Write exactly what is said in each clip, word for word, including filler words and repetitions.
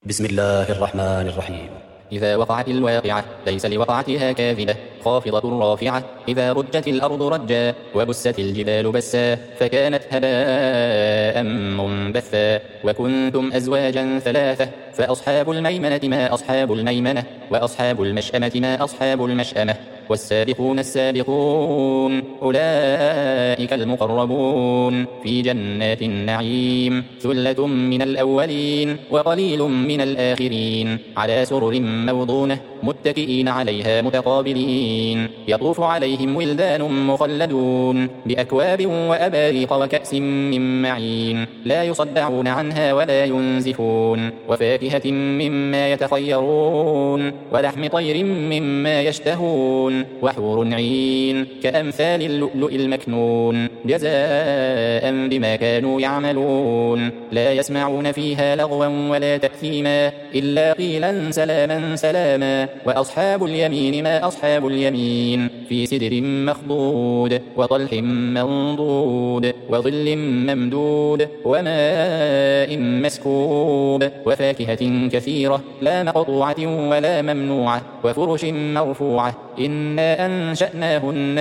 بسم الله الرحمن الرحيم. إذا وقعت الواقعة ليس لوقعتها كاذبة خافضة رافعة. إذا رجت الأرض رجا وبست الجبال بسا فكانت هباء منبثا. وكنتم أزواجا ثلاثة فأصحاب الميمنة ما أصحاب الميمنة وأصحاب المشأمة ما أصحاب المشأمة. والسابقون السابقون أولئك المقربون في جنات النعيم. ثلة من الأولين وقليل من الآخرين على سرر موضونة متكئين عليها متقابلين. يطوف عليهم ولدان مخلدون بأكواب وأباريق وكأس من معين لا يصدعون عنها ولا ينزفون. وفاكهة مما يتخيرون ولحم طير مما يشتهون. وحور عين كأمثال اللؤلؤ المكنون جزاء بما كانوا يعملون. لا يسمعون فيها لغوا ولا تأثيما إلا قيلا سلاما سلاما. وأصحاب اليمين ما أصحاب اليمين في سدر مخضود وطلح منضود وظل ممدود وماء مسكوب. وفاكهة كثيرة لا مقطوعة ولا ممنوعة وفرش مرفوعة. إنا أنشأناهن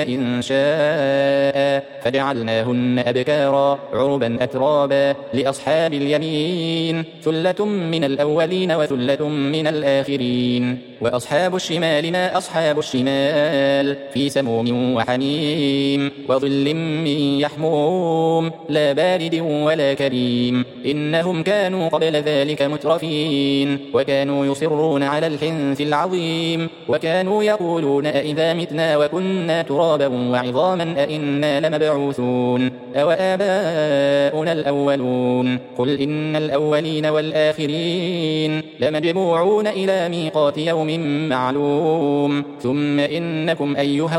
إنشاء فجعلناهن أبكارا عربا أترابا لأصحاب اليمين. ثلة من الأولين وثلة من الآخرين. وأصحاب الشمال ما أصحاب الشمال في سموم وحميم وظل من يحموم لا بارد ولا كريم. إنهم كانوا قبل ذلك مترفين وكانوا يصرون على الحنث العظيم. وكانوا يقولون أئذا متنا وكنا ترابا وعظاما أئنا لمبعوثون أو آباؤنا الأولون. قل إن الأولين والآخرين لمجموعون إلى ميقات يوم معلوم. ثم إنكم أيها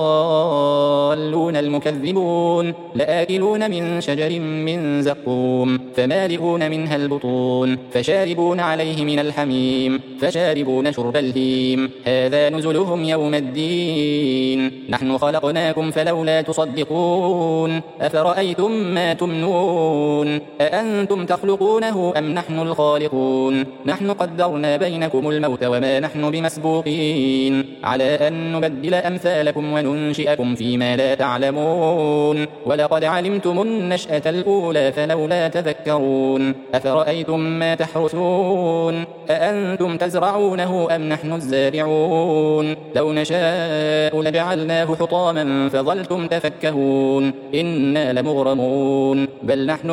الضالون المكذبون لآكلون من شجر من زقوم فمالئون منها البطون فشاربون عليه من الحميم فشاربون شرب الهيم. هذا نزلهم يوم الدين. نحن خلقناكم فلولا تصدقون. أفرأيتم ما تمنون أأنتم تخلقونه أم نحن الخالقون. نحن قدرنا بينكم الموت وما نحن بمسبوقين على أن نبدل أمثالكم وننشئكم فيما لا تعلمون. ولقد علمتم النشأة الأولى فلولا تذكرون. أفرأيتم ما تحرثون أأنتم تزرعونه أم نحن الزارعون. لو نشاء لجعلناه حطاما فظلتم تفكهون. إنا لمغرمون بل نحن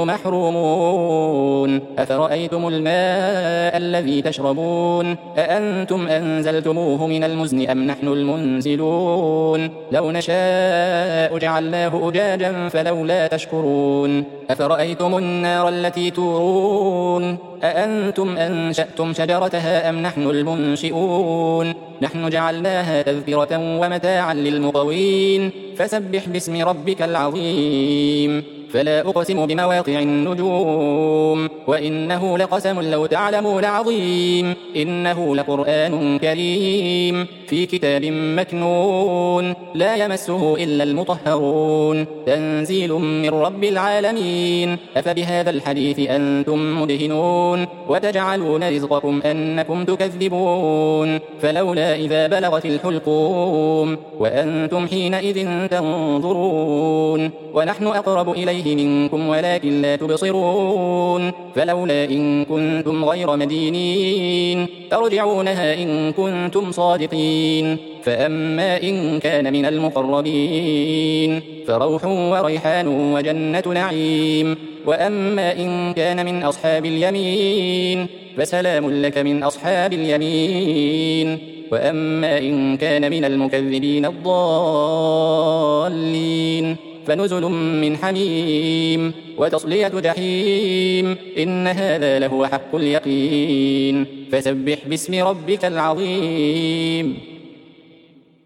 محرومون. أفرأيتم الماء الذي تشربون أأنتم أنزلتموه من المزن أم نحن المنزلون. لو نشاء جعلناه أجاجا فلولا تشكرون. أفرأيتم النار التي تورون أأنتم أنشأتم شجرتها أم نحن المنشئون. نحن جعلناها تذكرة ومتاعا للمقوين. فسبح باسم ربك العظيم. فلا أقسم بمواقع النجوم وإنه لقسم لو تعلمون عظيم. إنه لقرآن كريم في كتاب مكنون لا يمسه إلا المطهرون. تنزيل من رب العالمين. أفبهذا الحديث أنتم مدهنون وتجعلون رزقكم أنكم تكذبون. فلولا إذا بلغت الحلقوم وأنتم حينئذ تنظرون. ونحن أقرب إليه منكم ولكن لا تبصرون. فلولا إن كنتم غير مدينين ترجعونها إن كنتم صادقين. فأما إن كان من المقربين فروح وريحان وجنة نعيم. وأما إن كان من أصحاب اليمين فسلام لك من أصحاب اليمين. وأما إن كان من المكذبين الضالين فنزل من حميم وتصلية جحيم. إن هذا لهو حق اليقين. فسبح باسم ربك العظيم.